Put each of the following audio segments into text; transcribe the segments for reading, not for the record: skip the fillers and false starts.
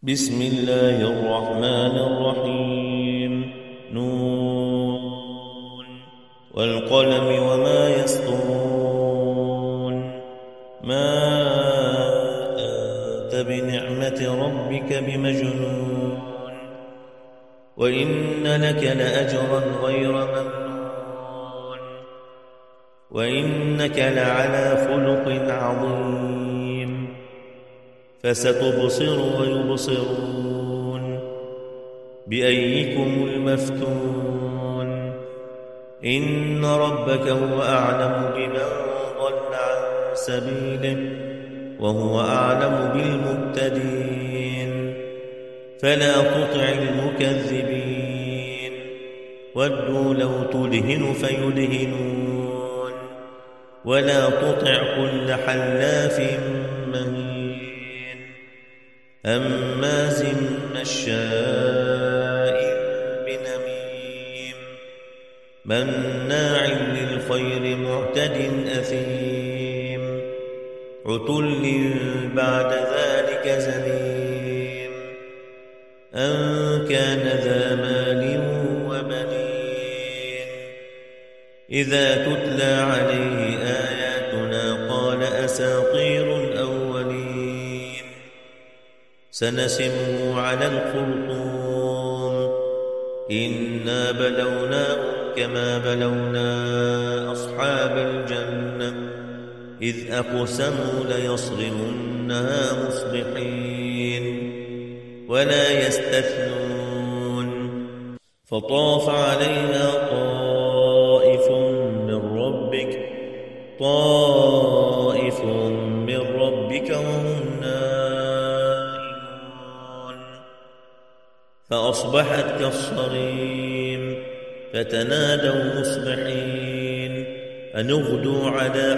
بسم الله الرحمن الرحيم نون والقلم وما يسطرون ما أنت بنعمة ربك بمجنون وإن لك لأجرا غير ممنون وإنك لعلى خلق عظيم فستبصر ويبصرون بأيكم المفتون إن ربك هو أعلم بمن ضل عن سبيله وهو أعلم بالمهتدين فلا تطع المكذبين ودوا لو تدهن فيدهنون ولا تطع كل حلاف مهين هماز مشاء بنميم مناع للخير معتد أثيم عتل بعد ذلك زنيم أن كان ذا مال وبنين إذا تتلى عليه آياتنا قال أساطير الأولين سنسمه على الخرطوم إنا بلوناهم كما بلونا أصحاب الجنة إذ أقسموا ليصرمنها مصبحين ولا يستثنون فطاف عليها طائف من ربك وهم نائمون فأصبحت كالصريم فتنادوا مصبحين أن اغدوا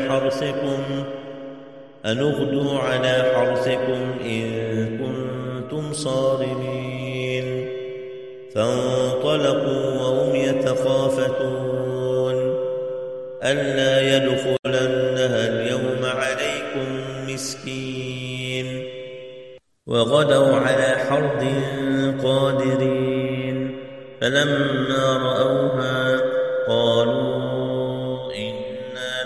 على حرثكم إن كنتم صارمين فانطلقوا وهم يتخافتون ألا يدخلنها اليوم عليكم مسكين وغدوا على حرد قادرين فلما رأوها قالوا إنا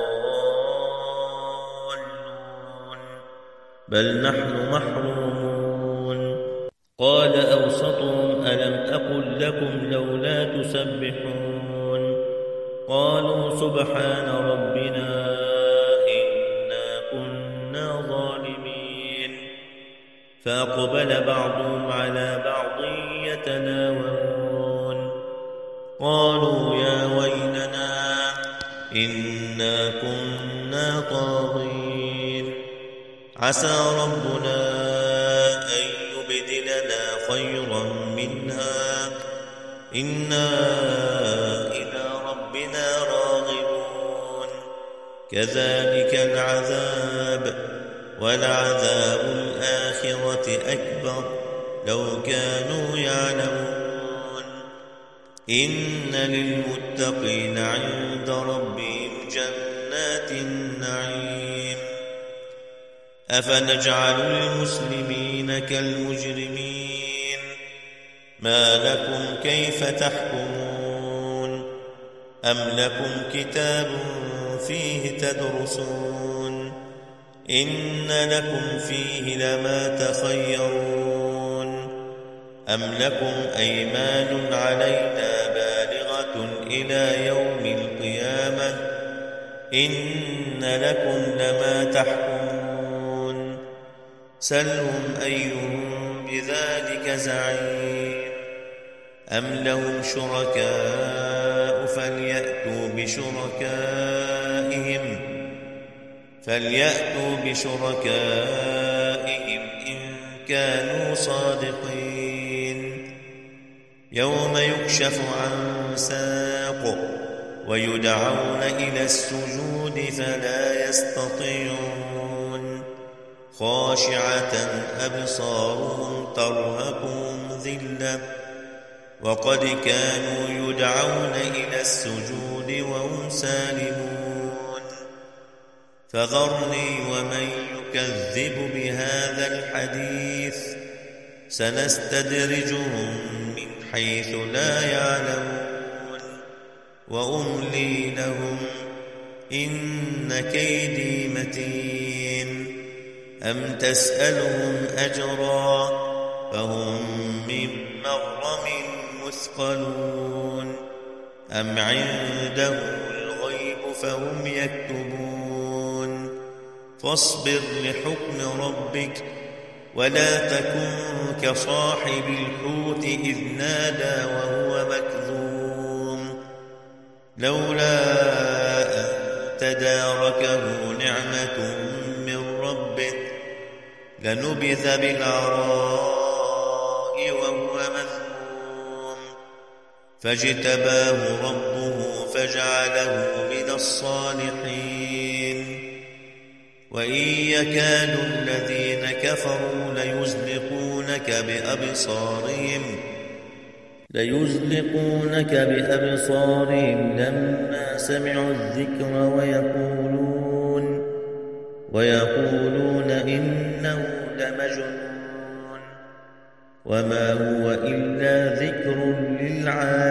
لضالون بل نحن محرومون قال أوسطهم ألم أقل لكم لولا تسبحون قالوا سبحان ربنا إنا كنا ظالمين فأقبل بعضهم على بعض يتناومون قالوا يا ويلنا إنا كنا طاغين عسى ربنا أن يبدلنا خيرا منها إنا إلى ربنا راغبون كذلك العذاب ولعذاب الآخرة أكبر لو كانوا يعلمون إن للمتقين عند ربهم جنات النعيم أفنجعل المسلمين كالمجرمين ما لكم كيف تحكمون أم لكم كتاب فيه تدرسون إن لكم فيه لما تخيرون أم لكم أيمان علينا بالغة إلى يوم القيامة إن لكم لما تحكمون سلهم أيهم بذلك زعيم أم لهم شركاء فليأتوا بشركائهم إن كانوا صادقين يوم يكشف عن ساق ويدعون إلى السجود فلا يستطيعون خاشعة أبصارهم ترهقهم ذلة وقد كانوا يدعون إلى السجود وهم سالمون فذرني ومن يكذب بهذا الحديث سنستدرجهم من حيث لا يعلمون وأملي لهم إن كيدي متين أم تسألهم أجرا فهم من مغرم مثقلون أم عندهم الغيب فهم يكتبون فاصبر لحكم ربك ولا تكن كصاحب الحوت إذ نادى وهو مكذوم لولا أن تداركه نعمة من ربه لنبذ بالعراء وهو مذموم فاجتباه ربه فجعله من الصالحين وإن يكاد الذين كفروا ليزلقونك بأبصارهم لما سمعوا الذكر ويقولون إنه لمجنون وما هو إلا ذكر للعالمين